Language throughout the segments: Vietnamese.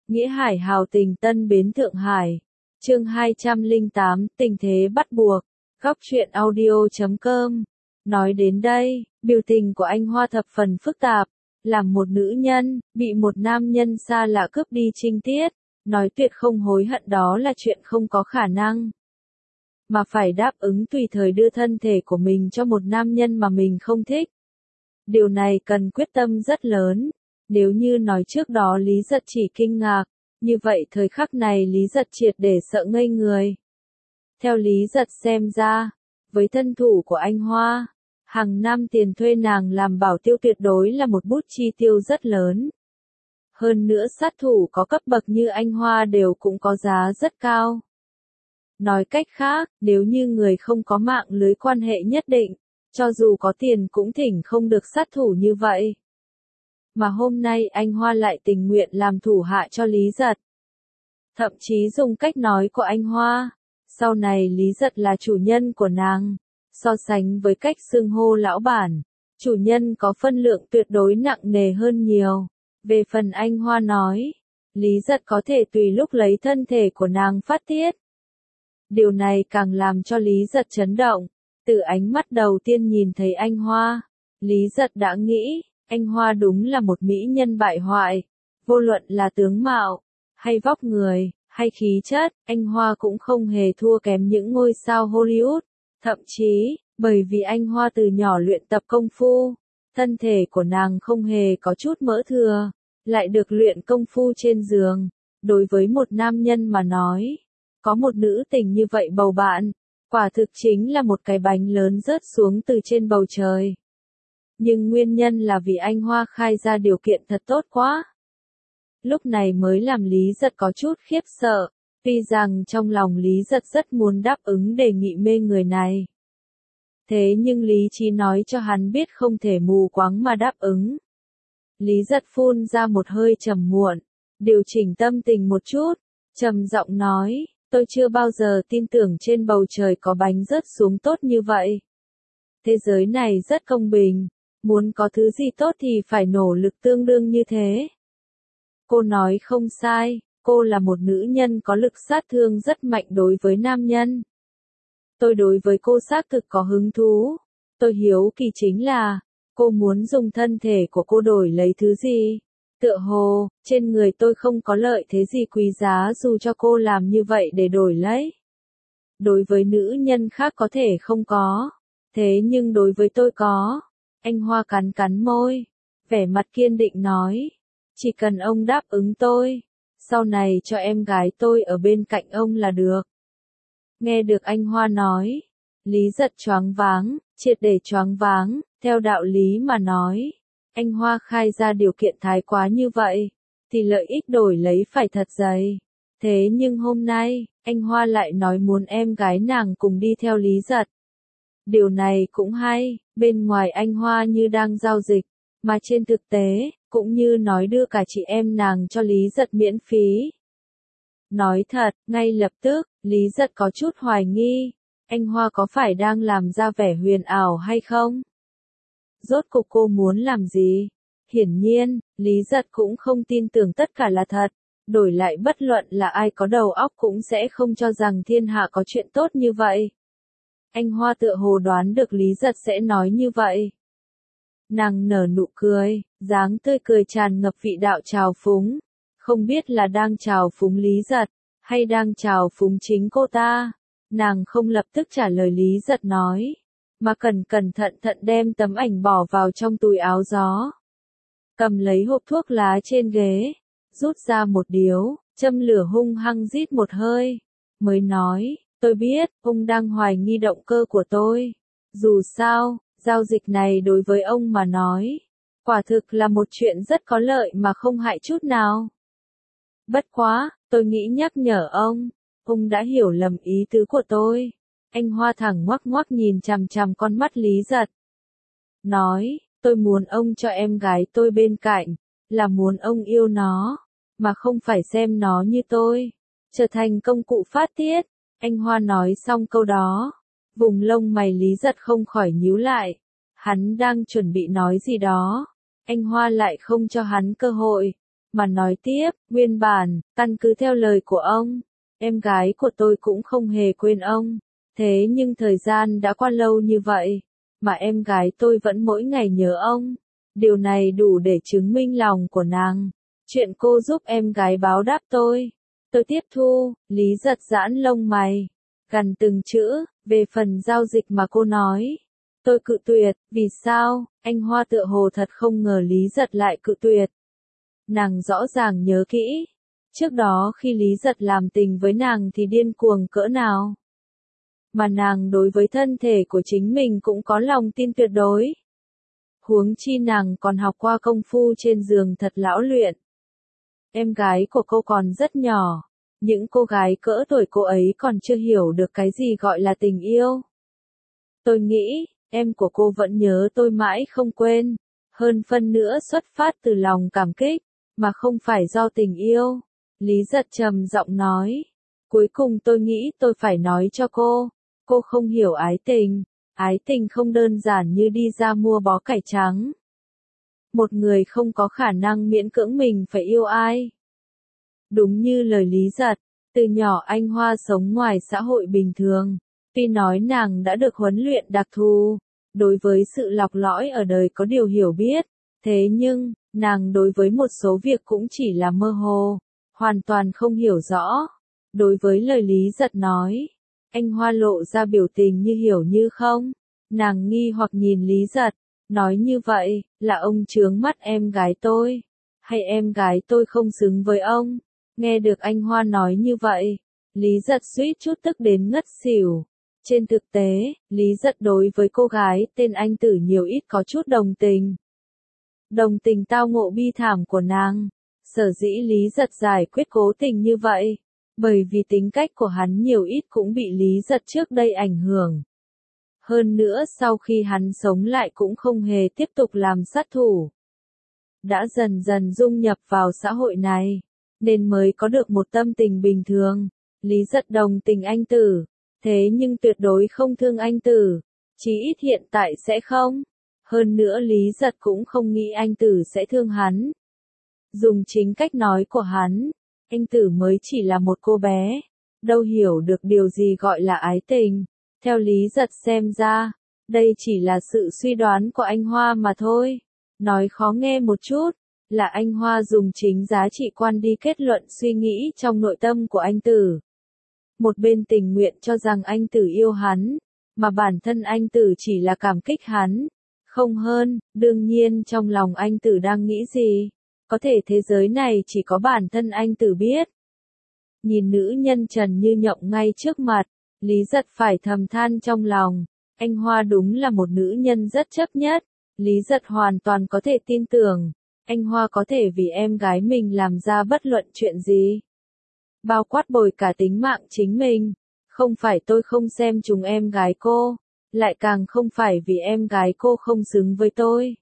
Nghĩa Hải hào tình Tân Bến Thượng Hải. Chương 208, tình thế bắt buộc. Góc truyện audio.com. Nói đến đây, biểu tình của anh Hoa thập phần phức tạp. Làm một nữ nhân, bị một nam nhân xa lạ cướp đi trinh tiết, nói tuyệt không hối hận đó là chuyện không có khả năng. Mà phải đáp ứng tùy thời đưa thân thể của mình cho một nam nhân mà mình không thích. Điều này cần quyết tâm rất lớn. Nếu như nói trước đó Lý Giật chỉ kinh ngạc, như vậy thời khắc này Lý Giật triệt để sợ ngây người. Theo Lý Giật xem ra, với thân thủ của anh Hoa, hàng năm tiền thuê nàng làm bảo tiêu tuyệt đối là một bút chi tiêu rất lớn. Hơn nữa sát thủ có cấp bậc như anh Hoa đều cũng có giá rất cao. Nói cách khác, nếu như người không có mạng lưới quan hệ nhất định, cho dù có tiền cũng thỉnh không được sát thủ như vậy. Mà hôm nay anh Hoa lại tình nguyện làm thủ hạ cho Lý Giật. Thậm chí dùng cách nói của anh Hoa, sau này Lý Giật là chủ nhân của nàng. So sánh với cách xưng hô lão bản, chủ nhân có phân lượng tuyệt đối nặng nề hơn nhiều. Về phần anh Hoa nói, Lý Giật có thể tùy lúc lấy thân thể của nàng phát tiết. Điều này càng làm cho Lý Giật chấn động. Từ ánh mắt đầu tiên nhìn thấy anh Hoa, Lý Giật đã nghĩ, anh Hoa đúng là một mỹ nhân bại hoại. Vô luận là tướng mạo, hay vóc người, hay khí chất, anh Hoa cũng không hề thua kém những ngôi sao Hollywood. Thậm chí, bởi vì anh Hoa từ nhỏ luyện tập công phu, thân thể của nàng không hề có chút mỡ thừa, lại được luyện công phu trên giường. Đối với một nam nhân mà nói, có một nữ tình như vậy bầu bạn, quả thực chính là một cái bánh lớn rớt xuống từ trên bầu trời. Nhưng nguyên nhân là vì anh Hoa khai ra điều kiện thật tốt quá. Lúc này mới làm Lý Giật có chút khiếp sợ, tuy rằng trong lòng Lý Giật rất muốn đáp ứng đề nghị mê người này. Thế nhưng lý trí nói cho hắn biết không thể mù quáng mà đáp ứng. Lý Giật phun ra một hơi trầm muộn, điều chỉnh tâm tình một chút, trầm giọng nói, tôi chưa bao giờ tin tưởng trên bầu trời có bánh rớt xuống tốt như vậy. Thế giới này rất công bình, muốn có thứ gì tốt thì phải nỗ lực tương đương như thế. Cô nói không sai, cô là một nữ nhân có lực sát thương rất mạnh đối với nam nhân. Tôi đối với cô xác thực có hứng thú. Tôi hiếu kỳ chính là, cô muốn dùng thân thể của cô đổi lấy thứ gì? Tựa hồ, trên người tôi không có lợi thế gì quý giá dù cho cô làm như vậy để đổi lấy. Đối với nữ nhân khác có thể không có, thế nhưng đối với tôi có. Anh Hoa cắn cắn môi, vẻ mặt kiên định nói, chỉ cần ông đáp ứng tôi, sau này cho em gái tôi ở bên cạnh ông là được. Nghe được anh Hoa nói, Lý Giật choáng váng, triệt để choáng váng, theo đạo lý mà nói, anh Hoa khai ra điều kiện thái quá như vậy, thì lợi ích đổi lấy phải thật dày. Thế nhưng hôm nay, anh Hoa lại nói muốn em gái nàng cùng đi theo Lý Giật. Điều này cũng hay, bên ngoài anh Hoa như đang giao dịch, mà trên thực tế, cũng như nói đưa cả chị em nàng cho Lý Giật miễn phí. Nói thật, ngay lập tức, Lý Giật có chút hoài nghi, anh Hoa có phải đang làm ra vẻ huyền ảo hay không? Rốt cuộc cô muốn làm gì? Hiển nhiên, Lý Giật cũng không tin tưởng tất cả là thật, đổi lại bất luận là ai có đầu óc cũng sẽ không cho rằng thiên hạ có chuyện tốt như vậy. Anh Hoa tựa hồ đoán được Lý Giật sẽ nói như vậy. Nàng nở nụ cười, dáng tươi cười tràn ngập vị đạo trào phúng, không biết là đang trào phúng Lý Giật, hay đang trào phúng chính cô ta. Nàng không lập tức trả lời Lý Giật nói, mà cẩn thận đem tấm ảnh bỏ vào trong túi áo gió. Cầm lấy hộp thuốc lá trên ghế, rút ra một điếu, châm lửa hung hăng rít một hơi, mới nói, tôi biết, ông đang hoài nghi động cơ của tôi. Dù sao, giao dịch này đối với ông mà nói, quả thực là một chuyện rất có lợi mà không hại chút nào. Bất quá, tôi nghĩ nhắc nhở ông đã hiểu lầm ý tứ của tôi. Anh Hoa thẳng ngoắc ngoắc nhìn chằm chằm con mắt Lý Giật. Nói, tôi muốn ông cho em gái tôi bên cạnh, là muốn ông yêu nó, mà không phải xem nó như tôi, trở thành công cụ phát tiết. Anh Hoa nói xong câu đó, vùng lông mày Lý Giật không khỏi nhíu lại. Hắn đang chuẩn bị nói gì đó, anh Hoa lại không cho hắn cơ hội, mà nói tiếp, nguyên bản, căn cứ theo lời của ông, em gái của tôi cũng không hề quên ông. Thế nhưng thời gian đã qua lâu như vậy, mà em gái tôi vẫn mỗi ngày nhớ ông. Điều này đủ để chứng minh lòng của nàng. Chuyện cô giúp em gái báo đáp tôi tiếp thu. Lý Giật giãn lông mày, gằn từng chữ, về phần giao dịch mà cô nói. Tôi cự tuyệt, vì sao? Anh Hoa tựa hồ thật không ngờ Lý Giật lại cự tuyệt. Nàng rõ ràng nhớ kỹ. Trước đó khi Lý Giật làm tình với nàng thì điên cuồng cỡ nào. Mà nàng đối với thân thể của chính mình cũng có lòng tin tuyệt đối. Huống chi nàng còn học qua công phu trên giường thật lão luyện. Em gái của cô còn rất nhỏ. Những cô gái cỡ tuổi cô ấy còn chưa hiểu được cái gì gọi là tình yêu. Tôi nghĩ, em của cô vẫn nhớ tôi mãi không quên. Hơn phân nữa xuất phát từ lòng cảm kích, mà không phải do tình yêu. Lý Giật trầm giọng nói. Cuối cùng tôi nghĩ tôi phải nói cho cô không hiểu ái tình. Ái tình không đơn giản như đi ra mua bó cải trắng. Một người không có khả năng miễn cưỡng mình phải yêu ai. Đúng như lời Lý Giật, từ nhỏ anh Hoa sống ngoài xã hội bình thường. Tuy nói nàng đã được huấn luyện đặc thù, đối với sự lọc lõi ở đời có điều hiểu biết, thế nhưng, nàng đối với một số việc cũng chỉ là mơ hồ, hoàn toàn không hiểu rõ. Đối với lời Lý Giật nói, anh Hoa lộ ra biểu tình như hiểu như không. Nàng nghi hoặc nhìn Lý Giật, nói như vậy, là ông chướng mắt em gái tôi, hay em gái tôi không xứng với ông? Nghe được anh Hoa nói như vậy, Lý Giật suýt chút tức đến ngất xỉu. Trên thực tế, Lý Giật đối với cô gái tên Anh Tử nhiều ít có chút đồng tình. Đồng tình tao ngộ bi thảm của nàng. Sở dĩ Lý Giật giải quyết cố tình như vậy, bởi vì tính cách của hắn nhiều ít cũng bị Lý Giật trước đây ảnh hưởng. Hơn nữa sau khi hắn sống lại cũng không hề tiếp tục làm sát thủ. Đã dần dần dung nhập vào xã hội này, nên mới có được một tâm tình bình thường. Lý Giật đồng tình Anh Tử, thế nhưng tuyệt đối không thương Anh Tử, chí ít hiện tại sẽ không. Hơn nữa Lý Giật cũng không nghĩ Anh Tử sẽ thương hắn. Dùng chính cách nói của hắn, Anh Tử mới chỉ là một cô bé, đâu hiểu được điều gì gọi là ái tình. Theo Lý Giật xem ra, đây chỉ là sự suy đoán của anh Hoa mà thôi. Nói khó nghe một chút, là anh Hoa dùng chính giá trị quan đi kết luận suy nghĩ trong nội tâm của anh Tử. Một bên tình nguyện cho rằng anh Tử yêu hắn, mà bản thân anh Tử chỉ là cảm kích hắn. Không hơn, đương nhiên trong lòng anh Tử đang nghĩ gì, có thể thế giới này chỉ có bản thân anh Tử biết. Nhìn nữ nhân trần như nhộng ngay trước mặt, Lý Giật phải thầm than trong lòng, anh Hoa đúng là một nữ nhân rất chấp nhất. Lý Giật hoàn toàn có thể tin tưởng, anh Hoa có thể vì em gái mình làm ra bất luận chuyện gì. Bao quát bồi cả tính mạng chính mình, không phải tôi không xem chúng em gái cô, lại càng không phải vì em gái cô không xứng với tôi.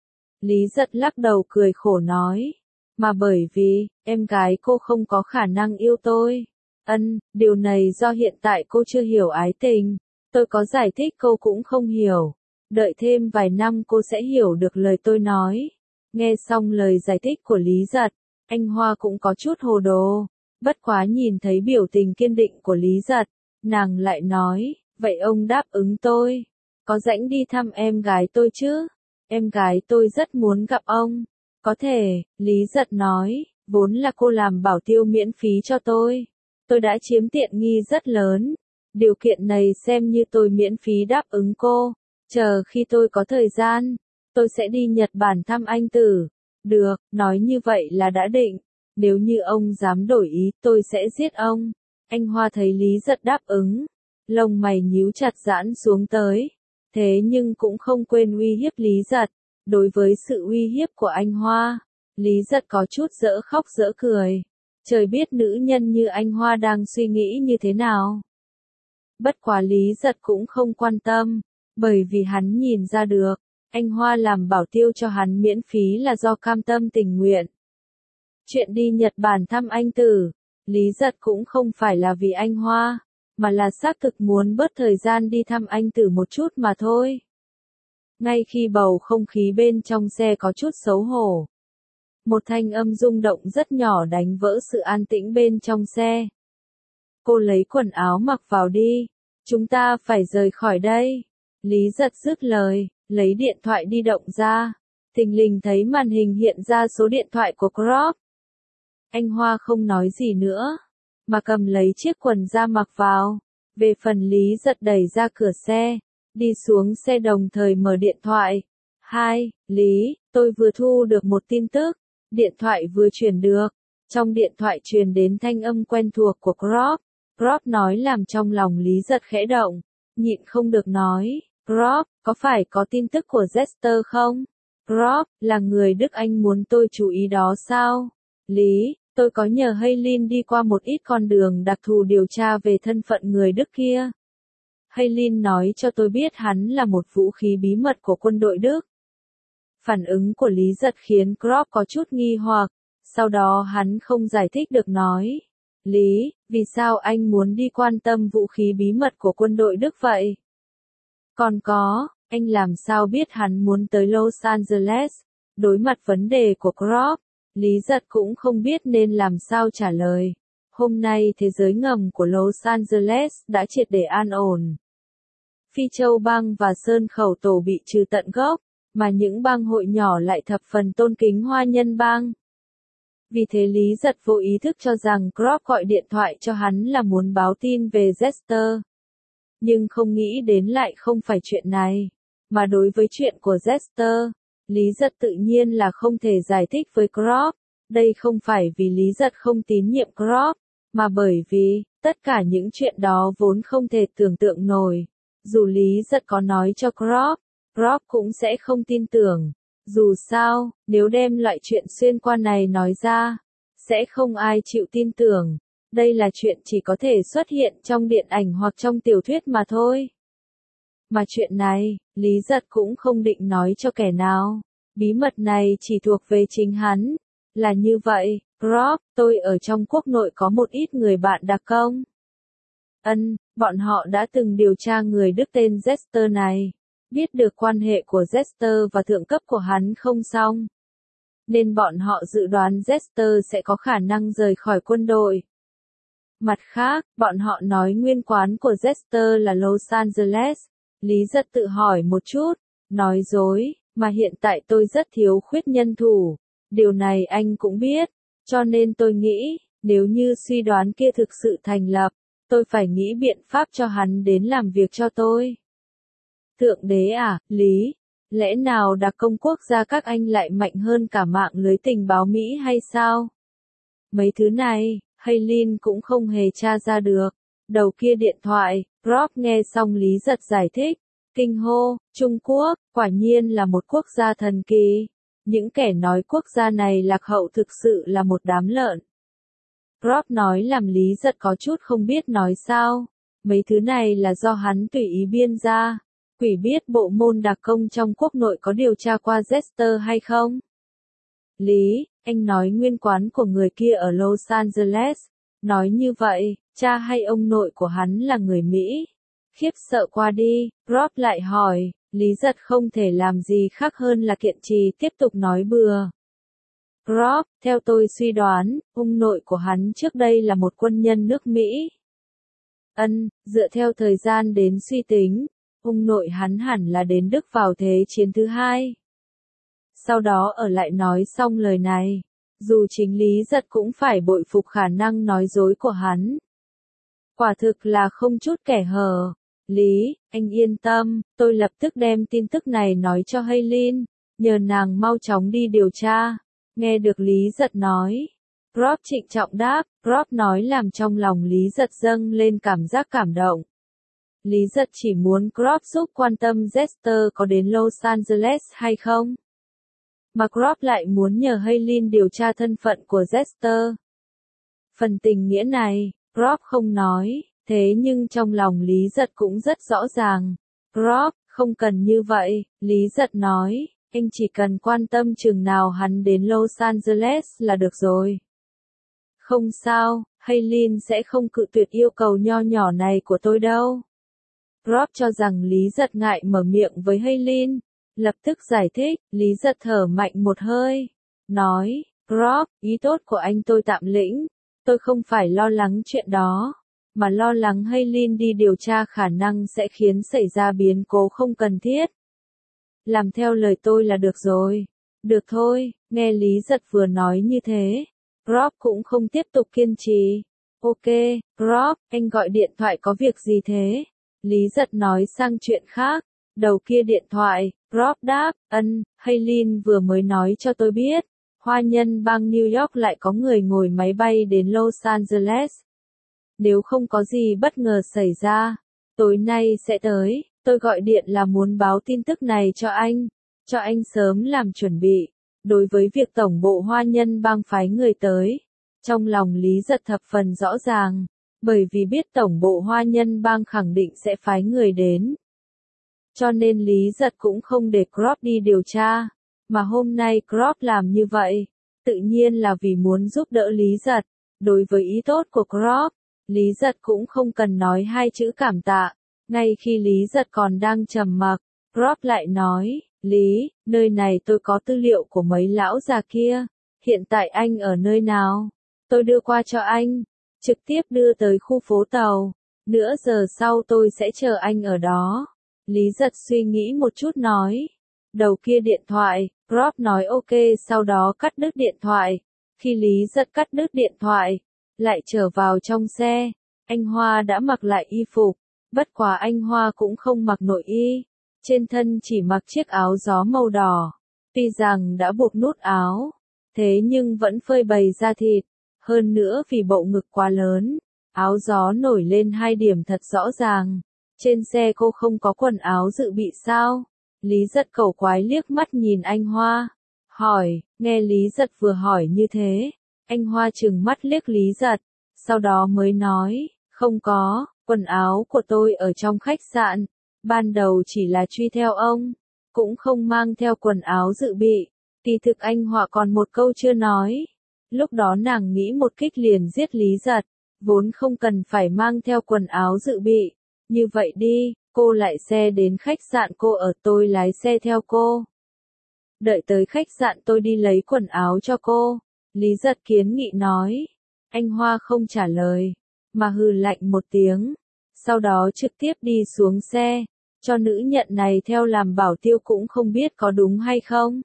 Lý Giật lắc đầu cười khổ nói, mà bởi vì, em gái cô không có khả năng yêu tôi. Điều này do hiện tại cô chưa hiểu ái tình, tôi có giải thích cô cũng không hiểu. Đợi thêm vài năm cô sẽ hiểu được lời tôi nói. Nghe xong lời giải thích của Lý Giật, anh Hoa cũng có chút hồ đồ. Bất quá nhìn thấy biểu tình kiên định của Lý Giật, nàng lại nói, vậy ông đáp ứng tôi, có rảnh đi thăm em gái tôi chứ? Em gái tôi rất muốn gặp ông. Có thể, Lý Giật nói, vốn là cô làm bảo tiêu miễn phí cho tôi đã chiếm tiện nghi rất lớn. Điều kiện này xem như tôi miễn phí đáp ứng cô. Chờ khi tôi có thời gian, tôi sẽ đi Nhật Bản thăm anh Tử. Được, nói như vậy là đã định. Nếu như ông dám đổi ý, tôi sẽ giết ông. Anh Hoa thấy Lý Giật đáp ứng, lông mày nhíu chặt giãn xuống tới. Thế nhưng cũng không quên uy hiếp Lý Giật. Đối với sự uy hiếp của anh Hoa, Lý Giật có chút dở khóc dở cười. Trời biết nữ nhân như anh Hoa đang suy nghĩ như thế nào. Bất quá Lý Giật cũng không quan tâm, bởi vì hắn nhìn ra được, anh Hoa làm bảo tiêu cho hắn miễn phí là do cam tâm tình nguyện. Chuyện đi Nhật Bản thăm anh Tử, Lý Giật cũng không phải là vì anh Hoa, mà là xác thực muốn bớt thời gian đi thăm anh Tử một chút mà thôi. Ngay khi bầu không khí bên trong xe có chút xấu hổ, Một thanh âm rung động rất nhỏ đánh vỡ sự an tĩnh bên trong xe. Cô lấy quần áo mặc vào đi. Chúng ta phải rời khỏi đây. Lý Giật dứt lời, lấy điện thoại di động ra. Thình lình thấy màn hình hiện ra số điện thoại của Crop. Anh Hoa không nói gì nữa, mà cầm lấy chiếc quần ra mặc vào. Về phần Lý Giật đẩy ra cửa xe, đi xuống xe đồng thời mở điện thoại. Hai, Lý, tôi vừa thu được một tin tức. Điện thoại vừa truyền được. Trong điện thoại truyền đến thanh âm quen thuộc của Crop. Crop nói làm trong lòng Lý Giật khẽ động. Nhịn không được nói. Crop, có phải có tin tức của Jester không? Crop, là người Đức Anh muốn tôi chú ý đó sao? Lý, tôi có nhờ Haylin đi qua một ít con đường đặc thù điều tra về thân phận người Đức kia. Haylin nói cho tôi biết hắn là một vũ khí bí mật của quân đội Đức. Phản ứng của Lý Giật khiến Crop có chút nghi hoặc, sau đó hắn không giải thích được nói. Lý, vì sao anh muốn đi quan tâm vũ khí bí mật của quân đội Đức vậy? Còn có, anh làm sao biết hắn muốn tới Los Angeles? Đối mặt vấn đề của Crop, Lý Giật cũng không biết nên làm sao trả lời. Hôm nay thế giới ngầm của Los Angeles đã triệt để an ổn. Phi Châu bang và Sơn Khẩu Tổ bị trừ tận gốc, mà những bang hội nhỏ lại thập phần tôn kính Hoa Nhân bang. Vì thế Lý Giật vô ý thức cho rằng Crop gọi điện thoại cho hắn là muốn báo tin về Jester. Nhưng không nghĩ đến lại không phải chuyện này. Mà đối với chuyện của Jester, Lý Giật tự nhiên là không thể giải thích với Crop. Đây không phải vì Lý Giật không tín nhiệm Crop, mà bởi vì, tất cả những chuyện đó vốn không thể tưởng tượng nổi. Dù Lý Giật có nói cho Crop, Crop cũng sẽ không tin tưởng. Dù sao, nếu đem loại chuyện xuyên qua này nói ra, sẽ không ai chịu tin tưởng. Đây là chuyện chỉ có thể xuất hiện trong điện ảnh hoặc trong tiểu thuyết mà thôi. Mà chuyện này, Lý Giật cũng không định nói cho kẻ nào. Bí mật này chỉ thuộc về chính hắn. Là như vậy, Crop, tôi ở trong quốc nội có một ít người bạn đặc công. Bọn họ đã từng điều tra người Đức tên Jester này. Biết được quan hệ của Jester và thượng cấp của hắn không xong. Nên bọn họ dự đoán Jester sẽ có khả năng rời khỏi quân đội. Mặt khác, bọn họ nói nguyên quán của Jester là Los Angeles. Lý Giật tự hỏi một chút, nói dối, mà hiện tại tôi rất thiếu khuyết nhân thủ. Điều này anh cũng biết, cho nên tôi nghĩ, nếu như suy đoán kia thực sự thành lập, tôi phải nghĩ biện pháp cho hắn đến làm việc cho tôi. Thượng đế à, Lý, lẽ nào đặc công quốc gia các anh lại mạnh hơn cả mạng lưới tình báo Mỹ hay sao? Mấy thứ này, Haylin cũng không hề tra ra được. Đầu kia điện thoại, Crop nghe xong Lý Giật giải thích, kinh hô, Trung Quốc, quả nhiên là một quốc gia thần kỳ. Những kẻ nói quốc gia này lạc hậu thực sự là một đám lợn. Crop nói làm Lý Giật có chút không biết nói sao. Mấy thứ này là do hắn tùy ý biên ra. Quỷ biết bộ môn đặc công trong quốc nội có điều tra qua Jester hay không? Lý, anh nói nguyên quán của người kia ở Los Angeles. Nói như vậy, cha hay ông nội của hắn là người Mỹ. Khiếp sợ qua đi, Crop lại hỏi, Lý Giật không thể làm gì khác hơn là kiện trì tiếp tục nói bừa. Crop, theo tôi suy đoán, ông nội của hắn trước đây là một quân nhân nước Mỹ. Dựa theo thời gian đến suy tính, ông nội hắn hẳn là đến Đức vào Thế chiến thứ hai. Sau đó ở lại nói xong lời này, dù chính Lý Giật cũng phải bội phục khả năng nói dối của hắn. Quả thực là không chút kẻ hở. Lý, anh yên tâm, tôi lập tức đem tin tức này nói cho Haylin, nhờ nàng mau chóng đi điều tra. Nghe được Lý Giật nói, Crop trịnh trọng đáp, Crop nói làm trong lòng Lý Giật dâng lên cảm giác cảm động. Lý Giật chỉ muốn Crop giúp quan tâm Jester có đến Los Angeles hay không. Mà Crop lại muốn nhờ Haylin điều tra thân phận của Jester. Phần tình nghĩa này, Crop không nói, thế nhưng trong lòng Lý Giật cũng rất rõ ràng. Crop, không cần như vậy, Lý Giật nói, anh chỉ cần quan tâm chừng nào hắn đến Los Angeles là được rồi. Không sao, Haylin sẽ không cự tuyệt yêu cầu nho nhỏ này của tôi đâu. Crop cho rằng Lý Giật ngại mở miệng với Haylin, lập tức giải thích, Lý Giật thở mạnh một hơi, nói, Rob, ý tốt của anh tôi tạm lĩnh. Tôi không phải lo lắng chuyện đó, mà lo lắng Haylin đi điều tra khả năng sẽ khiến xảy ra biến cố không cần thiết. Làm theo lời tôi là được rồi. Được thôi, nghe Lý Giật vừa nói như thế. Rob cũng không tiếp tục kiên trì. Ok, Rob, anh gọi điện thoại có việc gì thế? Lý Giật nói sang chuyện khác. Đầu kia điện thoại, Rob đáp, Haylin vừa mới nói cho tôi biết. Hoa nhân bang New York lại có người ngồi máy bay đến Los Angeles. Nếu không có gì bất ngờ xảy ra, tối nay sẽ tới. Tôi gọi điện là muốn báo tin tức này cho anh sớm làm chuẩn bị. Đối với việc tổng bộ Hoa nhân bang phái người tới, trong lòng Lý Giật thập phần rõ ràng, bởi vì biết tổng bộ Hoa nhân bang khẳng định sẽ phái người đến. Cho nên Lý Giật cũng không để Crop đi điều tra, mà hôm nay Crop làm như vậy, tự nhiên là vì muốn giúp đỡ Lý Giật. Đối với ý tốt của Crop, Lý Giật cũng không cần nói hai chữ cảm tạ. Ngay khi Lý Giật còn đang trầm mặc, Crop lại nói, Lý, nơi này tôi có tư liệu của mấy lão già kia, hiện tại anh ở nơi nào? Tôi đưa qua cho anh, trực tiếp đưa tới khu phố tàu, nửa giờ sau tôi sẽ chờ anh ở đó. Lý Giật suy nghĩ một chút nói. Đầu kia điện thoại, Crop nói ok sau đó cắt đứt điện thoại. Khi Lý Giật cắt đứt điện thoại, lại trở vào trong xe, anh Hoa đã mặc lại y phục, bất quá anh Hoa cũng không mặc nội y, trên thân chỉ mặc chiếc áo gió màu đỏ. Tuy rằng đã buộc nút áo, thế nhưng vẫn phơi bày da thịt, hơn nữa vì bộ ngực quá lớn, áo gió nổi lên hai điểm thật rõ ràng. Trên xe cô không có quần áo dự bị sao? Lý Giật cẩu quái liếc mắt nhìn anh Hoa, hỏi, nghe Lý Giật vừa hỏi như thế, anh Hoa trừng mắt liếc Lý Giật, sau đó mới nói, không có, quần áo của tôi ở trong khách sạn, ban đầu chỉ là truy theo ông, cũng không mang theo quần áo dự bị. Kỳ thực anh Hoa còn một câu chưa nói, lúc đó nàng nghĩ một kích liền giết Lý Giật, vốn không cần phải mang theo quần áo dự bị. Như vậy đi, cô lại xe đến khách sạn cô ở, tôi lái xe theo cô. Đợi tới khách sạn tôi đi lấy quần áo cho cô. Lý Giật kiến nghị nói. Anh Hoa không trả lời, mà hừ lạnh một tiếng. Sau đó trực tiếp đi xuống xe, cho nữ nhận này theo làm bảo tiêu cũng không biết có đúng hay không.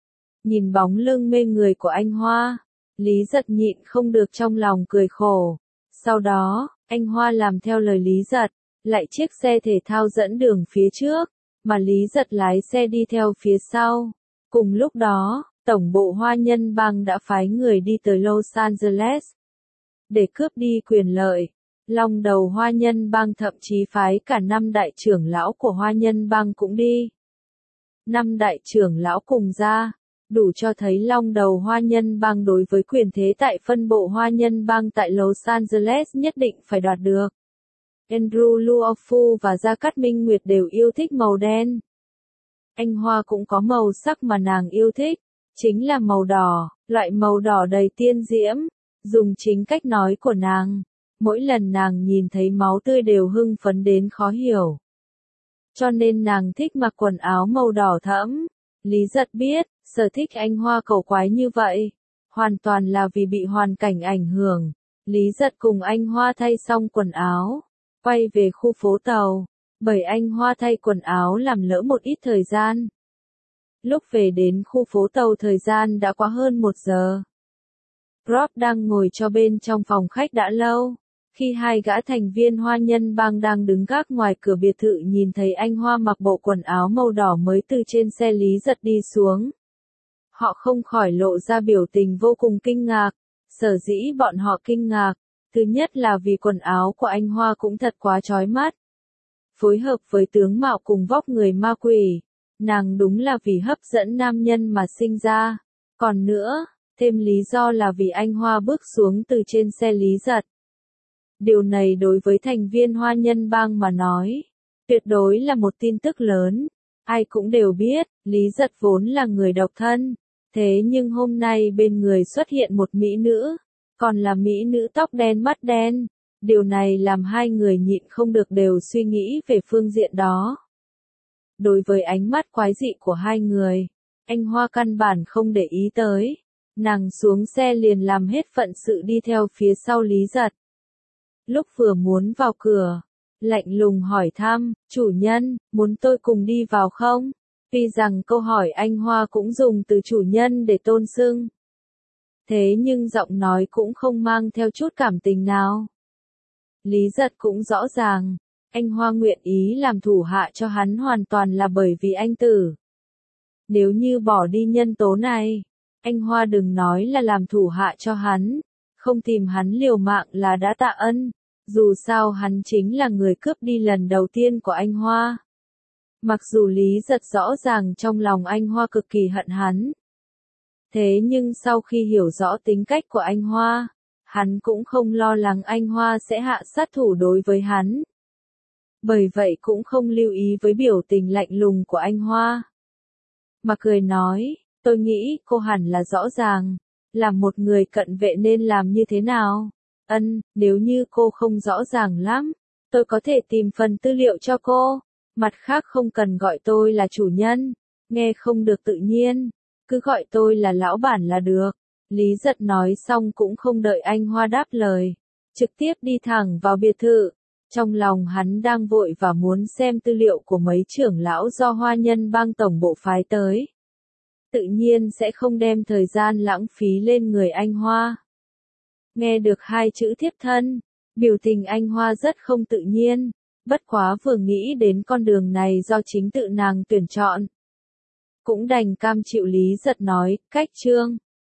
Nhìn bóng lưng mê người của anh Hoa, Lý Giật nhịn không được trong lòng cười khổ. Sau đó, anh Hoa làm theo lời Lý Giật, lại chiếc xe thể thao dẫn đường phía trước, mà Lý Giật lái xe đi theo phía sau. Cùng lúc đó, tổng bộ Hoa nhân bang đã phái người đi tới Los Angeles để cướp đi quyền lợi. Long đầu Hoa nhân bang thậm chí phái cả 5 đại trưởng lão của Hoa nhân bang cũng đi. 5 đại trưởng lão cùng ra, đủ cho thấy long đầu Hoa nhân bang đối với quyền thế tại phân bộ Hoa nhân bang tại Los Angeles nhất định phải đoạt được. Andrew Luofu và Gia Cát Minh Nguyệt đều yêu thích màu đen. Anh Hoa cũng có màu sắc mà nàng yêu thích, chính là màu đỏ, loại màu đỏ đầy tiên diễm. Dùng chính cách nói của nàng, mỗi lần nàng nhìn thấy máu tươi đều hưng phấn đến khó hiểu. Cho nên nàng thích mặc quần áo màu đỏ thẫm. Lý Giật biết, sở thích anh Hoa cầu quái như vậy, hoàn toàn là vì bị hoàn cảnh ảnh hưởng. Lý Giật cùng anh Hoa thay xong quần áo, quay về khu phố tàu, bởi anh Hoa thay quần áo làm lỡ một ít thời gian. Lúc về đến khu phố tàu thời gian đã quá hơn 1 giờ. Rob đang ngồi cho bên trong phòng khách đã lâu. Khi hai gã thành viên Hoa nhân bang đang đứng gác ngoài cửa biệt thự nhìn thấy anh Hoa mặc bộ quần áo màu đỏ mới từ trên xe Lý Giật đi xuống, họ không khỏi lộ ra biểu tình vô cùng kinh ngạc. Sở dĩ bọn họ kinh ngạc, thứ nhất là vì quần áo của anh Hoa cũng thật quá chói mắt. Phối hợp với tướng mạo cùng vóc người ma quỷ, nàng đúng là vì hấp dẫn nam nhân mà sinh ra. Còn nữa, thêm lý do là vì anh Hoa bước xuống từ trên xe Lý Giật. Điều này đối với thành viên Hoa nhân bang mà nói, tuyệt đối là một tin tức lớn. Ai cũng đều biết, Lý Giật vốn là người độc thân. Thế nhưng hôm nay bên người xuất hiện một mỹ nữ, còn là mỹ nữ tóc đen mắt đen. Điều này làm hai người nhịn không được đều suy nghĩ về phương diện đó. Đối với ánh mắt quái dị của hai người, anh Hoa căn bản không để ý tới. Nàng xuống xe liền làm hết phận sự đi theo phía sau Lý Giật. Lúc vừa muốn vào cửa, lạnh lùng hỏi thăm, chủ nhân, muốn tôi cùng đi vào không? Tuy rằng câu hỏi anh Hoa cũng dùng từ chủ nhân để tôn xưng. Thế nhưng giọng nói cũng không mang theo chút cảm tình nào. Lý Giật cũng rõ ràng, anh Hoa nguyện ý làm thủ hạ cho hắn hoàn toàn là bởi vì anh Tử. Nếu như bỏ đi nhân tố này, anh Hoa đừng nói là làm thủ hạ cho hắn, không tìm hắn liều mạng là đã tạ ân, dù sao hắn chính là người cướp đi lần đầu tiên của anh Hoa. Mặc dù Lý Giật rõ ràng trong lòng anh Hoa cực kỳ hận hắn. Thế nhưng sau khi hiểu rõ tính cách của anh Hoa, hắn cũng không lo lắng anh Hoa sẽ hạ sát thủ đối với hắn. Bởi vậy cũng không lưu ý với biểu tình lạnh lùng của anh Hoa. Mà cười nói, tôi nghĩ cô hẳn là rõ ràng, là một người cận vệ nên làm như thế nào. Nếu như cô không rõ ràng lắm, tôi có thể tìm phần tư liệu cho cô. Mặt khác không cần gọi tôi là chủ nhân, nghe không được tự nhiên, cứ gọi tôi là lão bản là được. Lý Giật nói xong cũng không đợi anh Hoa đáp lời, trực tiếp đi thẳng vào biệt thự. Trong lòng hắn đang vội và muốn xem tư liệu của mấy trưởng lão do Hoa Nhân Bang tổng bộ phái tới. Tự nhiên sẽ không đem thời gian lãng phí lên người anh Hoa. Nghe được hai chữ thiếp thân, biểu tình anh Hoa rất không tự nhiên, bất quá vừa nghĩ đến con đường này do chính tự nàng tuyển chọn. Cũng đành cam chịu. Lý Giật nói, cách trương.